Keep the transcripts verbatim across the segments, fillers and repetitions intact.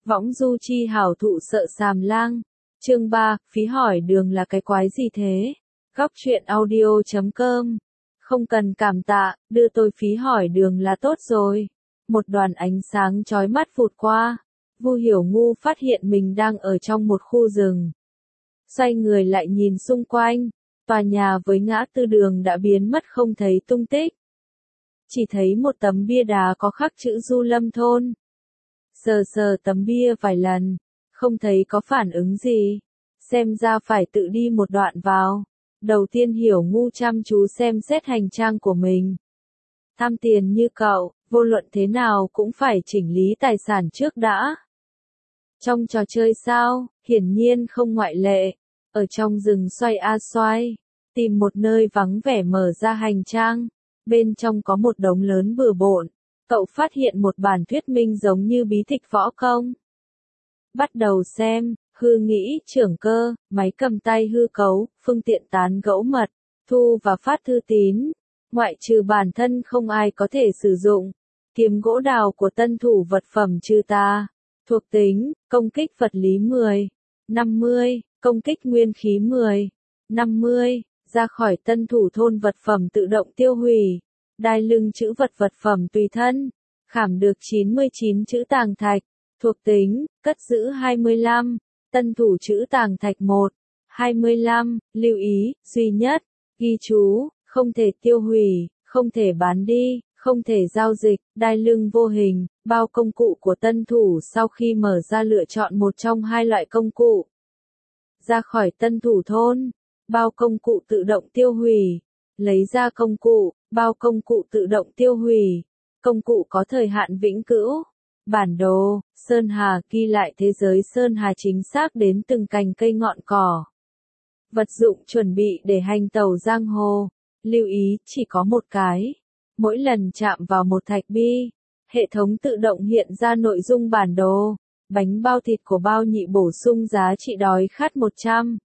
Võng du chi hảo thụ sợ sàm lang. Chương ba, phí hỏi đường là cái quái gì thế? Góc truyện audio chấm com. Không cần cảm tạ, đưa tôi phí hỏi đường là tốt rồi. Một đoàn ánh sáng chói mắt vụt qua. Vu Hiểu Ngu phát hiện mình đang ở trong một khu rừng. Xoay người lại nhìn xung quanh, tòa nhà với ngã tư đường đã biến mất không thấy tung tích. Chỉ thấy một tấm bia đá có khắc chữ Du Lâm Thôn. Sờ sờ tấm bia vài lần, không thấy có phản ứng gì. Xem ra phải tự đi một đoạn vào. Đầu tiên Hiểu Ngu chăm chú xem xét hành trang của mình. Tham tiền như cậu, vô luận thế nào cũng phải chỉnh lý tài sản trước đã. Trong trò chơi sao, hiển nhiên không ngoại lệ. Ở trong rừng xoay a xoay, tìm một nơi vắng vẻ mở ra hành trang. Bên trong có một đống lớn bừa bộn. Cậu phát hiện một bản thuyết minh giống như bí tịch võ công. Bắt đầu xem, hư nghĩ, trưởng cơ, máy cầm tay hư cấu, phương tiện tán gẫu mật, thu và phát thư tín. Ngoại trừ bản thân không ai có thể sử dụng. Kiếm gỗ đào của tân thủ vật phẩm trừ tà. Thuộc tính, công kích vật lý mười, năm mươi, công kích nguyên khí mười, năm mươi, ra khỏi tân thủ thôn vật phẩm tự động tiêu hủy. Đai lưng chữ vật vật phẩm tùy thân, khảm được chín mươi chín chữ tàng thạch, thuộc tính, cất giữ hai mươi lăm, tân thủ chữ tàng thạch một, hai mươi lăm, lưu ý, duy nhất, ghi chú, không thể tiêu hủy, không thể bán đi, không thể giao dịch, đai lưng vô hình, bao công cụ của tân thủ sau khi mở ra lựa chọn một trong hai loại công cụ. Ra khỏi tân thủ thôn, bao công cụ tự động tiêu hủy, lấy ra công cụ, bao công cụ tự động tiêu hủy, công cụ có thời hạn vĩnh cửu. Bản đồ, Sơn Hà ghi lại thế giới Sơn Hà chính xác đến từng cành cây ngọn cỏ. Vật dụng chuẩn bị để hành tẩu giang hồ, lưu ý chỉ có một cái. Mỗi lần chạm vào một thạch bi, hệ thống tự động hiện ra nội dung bản đồ. Bánh bao thịt của bao nhị bổ sung giá trị đói khát một trăm.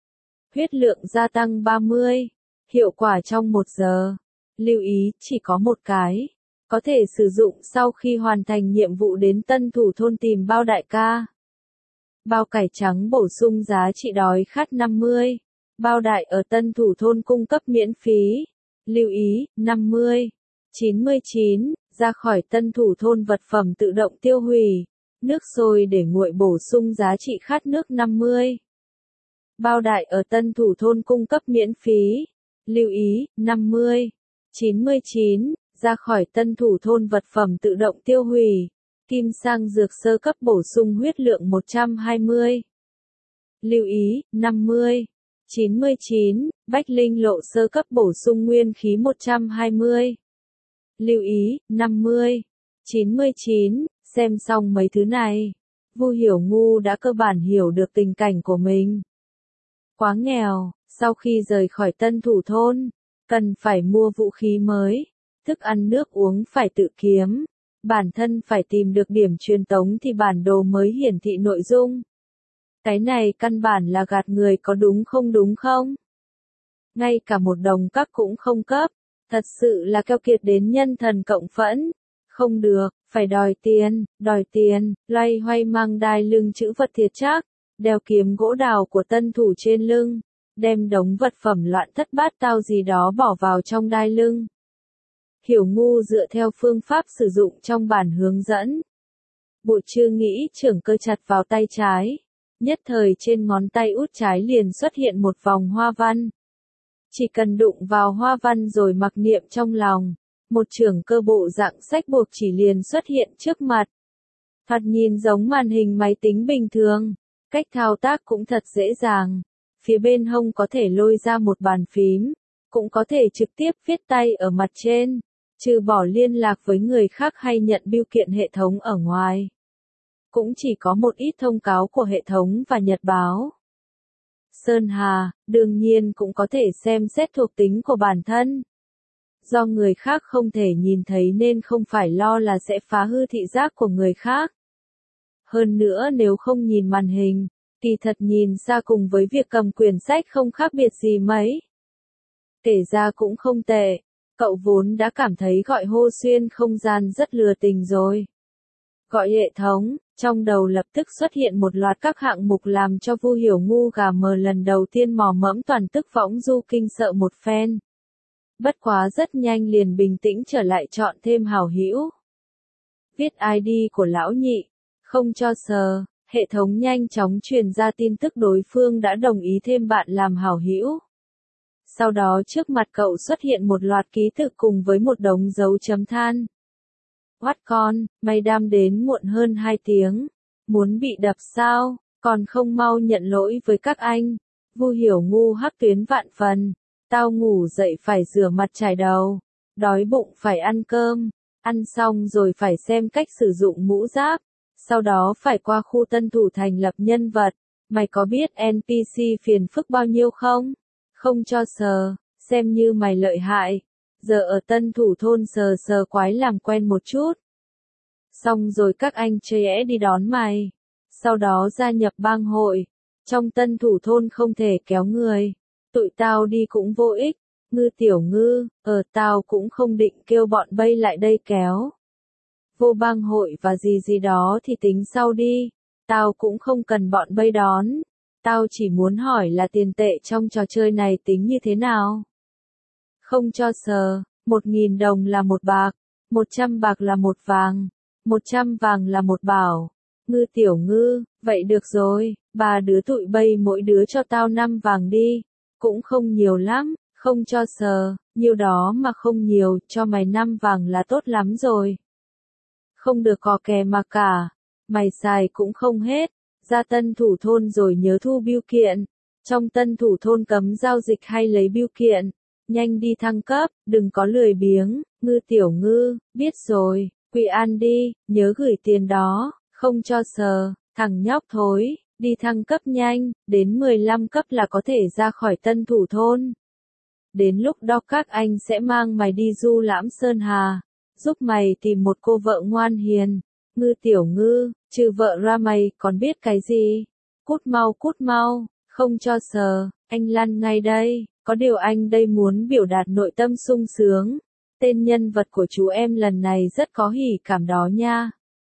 Huyết lượng gia tăng ba mươi. Hiệu quả trong một giờ. Lưu ý chỉ có một cái. Có thể sử dụng sau khi hoàn thành nhiệm vụ đến tân thủ thôn tìm bao đại ca. Bao cải trắng bổ sung giá trị đói khát năm mươi. Bao đại ở tân thủ thôn cung cấp miễn phí. Lưu ý, năm mươi. chín mươi chín, ra khỏi tân thủ thôn vật phẩm tự động tiêu hủy. Nước sôi để nguội bổ sung giá trị khát nước năm mươi. Bao đại ở tân thủ thôn cung cấp miễn phí. Lưu ý, năm mươi. chín mươi chín, ra khỏi tân thủ thôn vật phẩm tự động tiêu hủy. Kim sang dược sơ cấp bổ sung huyết lượng một trăm hai mươi. Lưu ý, năm mươi. chín mươi chín, bách linh lộ sơ cấp bổ sung nguyên khí một trăm hai mươi. Lưu ý, năm mươi. chín mươi chín, xem xong mấy thứ này. Vu Hiểu Ngu đã cơ bản hiểu được tình cảnh của mình. Quá nghèo, sau khi rời khỏi tân thủ thôn, cần phải mua vũ khí mới, thức ăn nước uống phải tự kiếm, bản thân phải tìm được điểm truyền tống thì bản đồ mới hiển thị nội dung. Cái này căn bản là gạt người có đúng không đúng không? Ngay cả một đồng các cũng không cấp, thật sự là keo kiệt đến nhân thần cộng phẫn. Không được, phải đòi tiền, đòi tiền, loay hoay mang đai lưng chữ vật thiệt chắc, đeo kiếm gỗ đào của tân thủ trên lưng, đem đống vật phẩm loạn thất bát tao gì đó bỏ vào trong đai lưng. Hiểu Ngu dựa theo phương pháp sử dụng trong bản hướng dẫn. Bộ chưa nghĩ trưởng cơ chặt vào tay trái. Nhất thời trên ngón tay út trái liền xuất hiện một vòng hoa văn. Chỉ cần đụng vào hoa văn rồi mặc niệm trong lòng. Một trưởng cơ bộ dạng sách buộc chỉ liền xuất hiện trước mặt. Thoạt nhìn giống màn hình máy tính bình thường. Cách thao tác cũng thật dễ dàng. Phía bên hông có thể lôi ra một bàn phím. Cũng có thể trực tiếp viết tay ở mặt trên. Trừ bỏ liên lạc với người khác hay nhận bưu kiện hệ thống ở ngoài. Cũng chỉ có một ít thông cáo của hệ thống và nhật báo. Sơn Hà, đương nhiên cũng có thể xem xét thuộc tính của bản thân. Do người khác không thể nhìn thấy nên không phải lo là sẽ phá hư thị giác của người khác. Hơn nữa nếu không nhìn màn hình, kỳ thật nhìn xa cùng với việc cầm quyển sách không khác biệt gì mấy. Kể ra cũng không tệ, cậu vốn đã cảm thấy gọi hô xuyên không gian rất lừa tình rồi. Gọi hệ thống, Trong đầu lập tức xuất hiện một loạt các hạng mục làm cho Vu Hiểu ngu gà mờ lần đầu tiên mò mẫm toàn tức võng du kinh sợ một phen. Bất quá rất nhanh liền bình tĩnh trở lại chọn thêm hảo hữu. Viết i đê của lão nhị, không cho sờ, hệ thống nhanh chóng truyền ra tin tức đối phương đã đồng ý thêm bạn làm hảo hữu. Sau đó trước mặt cậu xuất hiện một loạt ký tự cùng với một đống dấu chấm than. What con, mày đam đến muộn hơn hai tiếng. Muốn bị đập sao, còn không mau nhận lỗi với các anh. Vu Hiểu ngu hắc tuyến vạn phần. Tao ngủ dậy phải rửa mặt chải đầu. Đói bụng phải ăn cơm. Ăn xong rồi phải xem cách sử dụng mũ giáp. Sau đó phải qua khu Tân Thủ thành lập nhân vật. Mày có biết en pê xê phiền phức bao nhiêu không? Không cho sờ, xem như mày lợi hại. Giờ ở Tân Thủ thôn sờ sờ quái làm quen một chút. Xong rồi các anh chê đi đón mày. Sau đó gia nhập bang hội. Trong Tân Thủ thôn không thể kéo người. Tụi tao đi cũng vô ích. Ngư tiểu ngư, ở tao cũng không định kêu bọn bay lại đây kéo. Vô bang hội và gì gì đó thì tính sau đi. Tao cũng không cần bọn bay đón. Tao chỉ muốn hỏi là tiền tệ trong trò chơi này tính như thế nào? Không cho sờ, một nghìn đồng là một bạc, một trăm bạc là một vàng, một trăm vàng là một bảo. Ngư tiểu ngư, vậy được rồi, ba đứa tụi bay mỗi đứa cho tao năm vàng đi. Cũng không nhiều lắm, không cho sờ, nhiêu đó mà không nhiều, cho mày năm vàng là tốt lắm rồi. Không được cò kè mà cả, mày xài cũng không hết. Ra Tân Thủ thôn rồi nhớ thu bưu kiện. Trong Tân Thủ thôn cấm giao dịch hay lấy bưu kiện. Nhanh đi thăng cấp, đừng có lười biếng. Ngư tiểu ngư, biết rồi, Quy An đi, nhớ gửi tiền đó, không cho sờ, thằng nhóc thối, đi thăng cấp nhanh, đến mười lăm cấp là có thể ra khỏi Tân Thủ thôn. Đến lúc đó các anh sẽ mang mày đi du lãm Sơn Hà, giúp mày tìm một cô vợ ngoan hiền. Ngư tiểu ngư, trừ vợ ra mày còn biết cái gì? Cút mau cút mau, không cho sờ, anh lăn ngay đây, có điều anh đây muốn biểu đạt nội tâm sung sướng. Tên nhân vật của chú em lần này rất có hỉ cảm đó nha.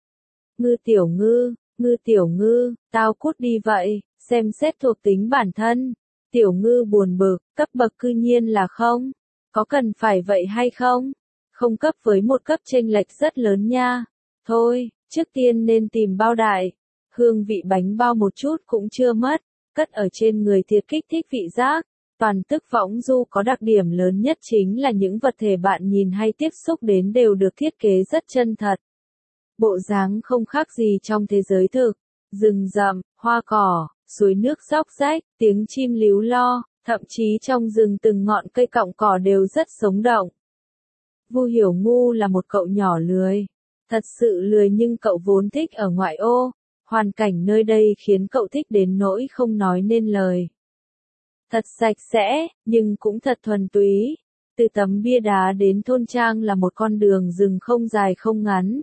Ngư tiểu ngư, ngư tiểu ngư, tao cút đi vậy, xem xét thuộc tính bản thân. Tiểu ngư buồn bực, cấp bậc cư nhiên là không. Có cần phải vậy hay không? Không cấp với một cấp chênh lệch rất lớn nha. Thôi, trước tiên nên tìm bao đại. Hương vị bánh bao một chút cũng chưa mất. Cất ở trên người thiệt kích thích vị giác. Toàn tức võng du có đặc điểm lớn nhất chính là những vật thể bạn nhìn hay tiếp xúc đến đều được thiết kế rất chân thật. Bộ dáng không khác gì trong thế giới thực. Rừng rậm, hoa cỏ, suối nước róc rách, tiếng chim líu lo, thậm chí trong rừng từng ngọn cây cọng cỏ đều rất sống động. Vu Hiểu ngu là một cậu nhỏ lười. Thật sự lười nhưng cậu vốn thích ở ngoại ô. Hoàn cảnh nơi đây khiến cậu thích đến nỗi không nói nên lời. Thật sạch sẽ, nhưng cũng thật thuần túy. Từ tấm bia đá đến thôn trang là một con đường rừng không dài không ngắn.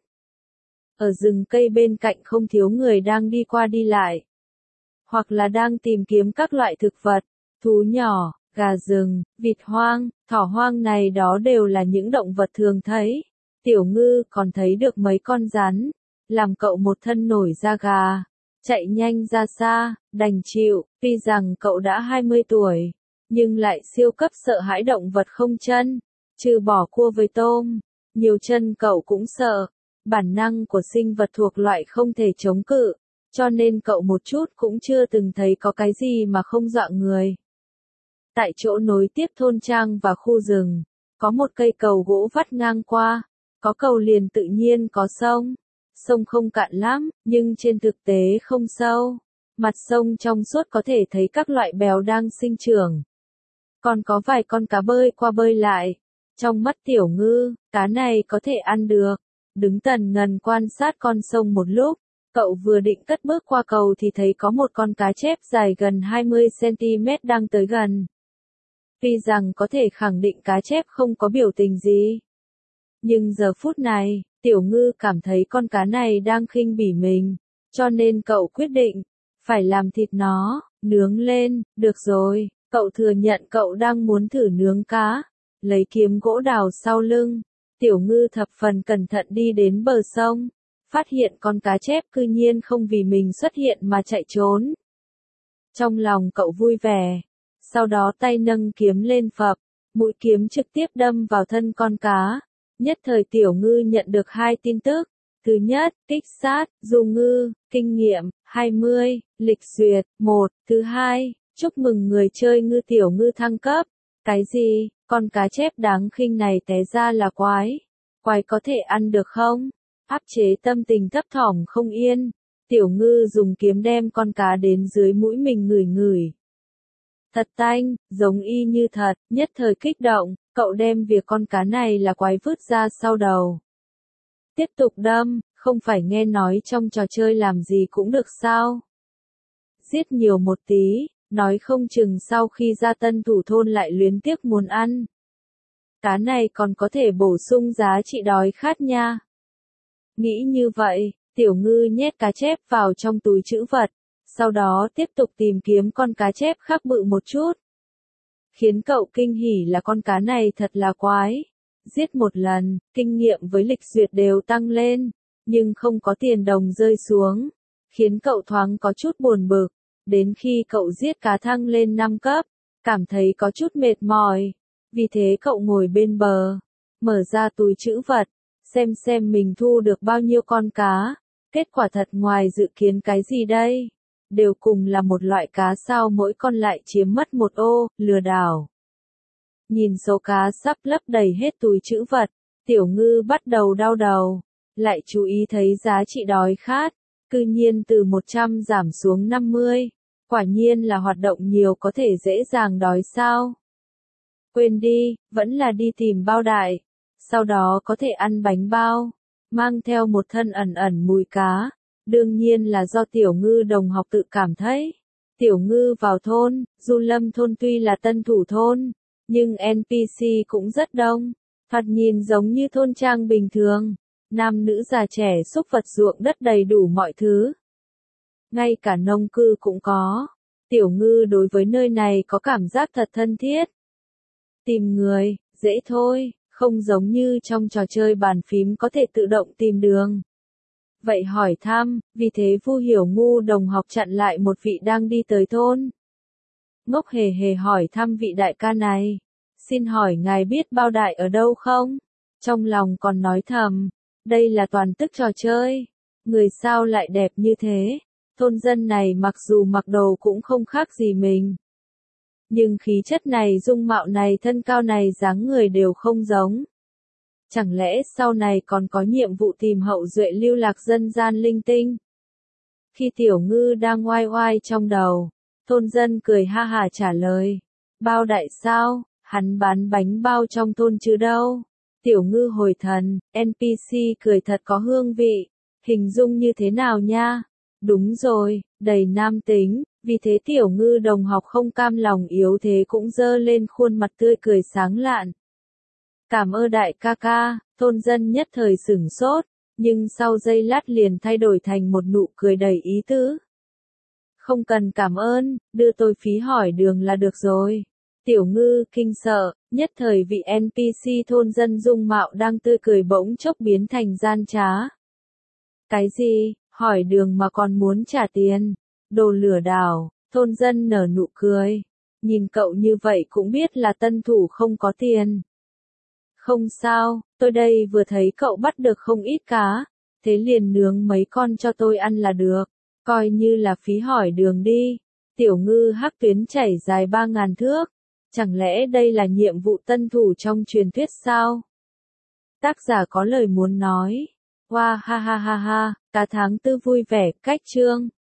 Ở rừng cây bên cạnh không thiếu người đang đi qua đi lại. Hoặc là đang tìm kiếm các loại thực vật, thú nhỏ, gà rừng, vịt hoang, thỏ hoang này đó đều là những động vật thường thấy. Tiểu ngư còn thấy được mấy con rắn, làm cậu một thân nổi da gà. Chạy nhanh ra xa, đành chịu, tuy rằng cậu đã hai mươi tuổi, nhưng lại siêu cấp sợ hãi động vật không chân, trừ bỏ cua với tôm, nhiều chân cậu cũng sợ. Bản năng của sinh vật thuộc loại không thể chống cự, cho nên cậu một chút cũng chưa từng thấy có cái gì mà không dọa người. Tại chỗ nối tiếp thôn trang và khu rừng, có một cây cầu gỗ vắt ngang qua, có cầu liền tự nhiên có sông. Sông không cạn lắm, nhưng trên thực tế không sâu. Mặt sông trong suốt có thể thấy các loại bèo đang sinh trưởng. Còn có vài con cá bơi qua bơi lại. Trong mắt tiểu ngư, cá này có thể ăn được. Đứng tần ngần quan sát con sông một lúc, cậu vừa định cất bước qua cầu thì thấy có một con cá chép dài gần hai mươi xăng-ti-mét đang tới gần. Tuy rằng có thể khẳng định cá chép không có biểu tình gì. Nhưng giờ phút này, tiểu ngư cảm thấy con cá này đang khinh bỉ mình, cho nên cậu quyết định, phải làm thịt nó, nướng lên, được rồi, cậu thừa nhận cậu đang muốn thử nướng cá, lấy kiếm gỗ đào sau lưng, tiểu ngư thập phần cẩn thận đi đến bờ sông, phát hiện con cá chép cư nhiên không vì mình xuất hiện mà chạy trốn. Trong lòng cậu vui vẻ, sau đó tay nâng kiếm lên phập, mũi kiếm trực tiếp đâm vào thân con cá. Nhất thời Tiểu Ngư nhận được hai tin tức. Thứ nhất, kích sát, du ngư, kinh nghiệm, hai mươi, lịch duyệt, một. Thứ hai, chúc mừng người chơi ngư Tiểu Ngư thăng cấp. Cái gì, con cá chép đáng khinh này té ra là quái. Quái có thể ăn được không? Áp chế tâm tình thấp thỏm không yên. Tiểu Ngư dùng kiếm đem con cá đến dưới mũi mình ngửi ngửi. Thật tanh, giống y như thật, nhất thời kích động, cậu đem việc con cá này là quái vứt ra sau đầu. Tiếp tục đâm, không phải nghe nói trong trò chơi làm gì cũng được sao? Giết nhiều một tí, nói không chừng sau khi ra tân thủ thôn lại luyến tiếc muốn ăn. Cá này còn có thể bổ sung giá trị đói khát nha. Nghĩ như vậy, Tiểu Ngư nhét cá chép vào trong túi trữ vật, sau đó tiếp tục tìm kiếm con cá chép khác bự một chút. Khiến cậu kinh hỉ là con cá này thật là quái. Giết một lần, kinh nghiệm với lịch duyệt đều tăng lên, nhưng không có tiền đồng rơi xuống, khiến cậu thoáng có chút buồn bực. Đến khi cậu giết cá thăng lên năm cấp, cảm thấy có chút mệt mỏi, vì thế cậu ngồi bên bờ, mở ra túi trữ vật, xem xem mình thu được bao nhiêu con cá. Kết quả thật ngoài dự kiến cái gì đây? Đều cùng là một loại cá sao mỗi con lại chiếm mất một ô, lừa đảo. Nhìn số cá sắp lấp đầy hết túi trữ vật, Tiểu Ngư bắt đầu đau đầu, lại chú ý thấy giá trị đói khát, cư nhiên từ một trăm giảm xuống năm mươi, quả nhiên là hoạt động nhiều có thể dễ dàng đói sao. Quên đi, vẫn là đi tìm bao đại, sau đó có thể ăn bánh bao, mang theo một thân ẩn ẩn mùi cá, đương nhiên là do Tiểu Ngư đồng học tự cảm thấy. Tiểu Ngư vào thôn, Du Lâm thôn tuy là tân thủ thôn, nhưng en pê xê cũng rất đông, thoạt nhìn giống như thôn trang bình thường, nam nữ già trẻ xúc vật ruộng đất đầy đủ mọi thứ. Ngay cả nông cư cũng có, Tiểu Ngư đối với nơi này có cảm giác thật thân thiết. Tìm người, dễ thôi, không giống như trong trò chơi bàn phím có thể tự động tìm đường. Vậy hỏi thăm, vì thế Vu Hiểu Ngu đồng học chặn lại một vị đang đi tới thôn. Ngốc hề hề hỏi thăm vị đại ca này, xin hỏi ngài biết bao đại ở đâu không? Trong lòng còn nói thầm, đây là toàn tức trò chơi, người sao lại đẹp như thế, thôn dân này mặc dù mặc đồ cũng không khác gì mình. Nhưng khí chất này dung mạo này thân cao này dáng người đều không giống. Chẳng lẽ sau này còn có nhiệm vụ tìm hậu duệ lưu lạc dân gian linh tinh? Khi Tiểu Ngư đang oai oai trong đầu, thôn dân cười ha hả trả lời. Bao đại sao, hắn bán bánh bao trong thôn chứ đâu. Tiểu Ngư hồi thần, en pê xê cười thật có hương vị. Hình dung như thế nào nha? Đúng rồi, đầy nam tính, vì thế Tiểu Ngư đồng học không cam lòng yếu thế cũng dơ lên khuôn mặt tươi cười sáng lạn. Cảm ơn đại ca ca, thôn dân nhất thời sửng sốt, nhưng sau giây lát liền thay đổi thành một nụ cười đầy ý tứ. Không cần cảm ơn, đưa tôi phí hỏi đường là được rồi. Tiểu Ngư kinh sợ, nhất thời vị en pê xê thôn dân dung mạo đang tươi cười bỗng chốc biến thành gian trá. Cái gì, hỏi đường mà còn muốn trả tiền, đồ lừa đảo, thôn dân nở nụ cười. Nhìn cậu như vậy cũng biết là tân thủ không có tiền. Không sao, tôi đây vừa thấy cậu bắt được không ít cá, thế liền nướng mấy con cho tôi ăn là được, coi như là phí hỏi đường đi. Tiểu Ngư hắc tuyến chảy dài ba ngàn thước, chẳng lẽ đây là nhiệm vụ tân thủ trong truyền thuyết sao? Tác giả có lời muốn nói. Wow ha ha ha ha, cả tháng tư vui vẻ, cách chương.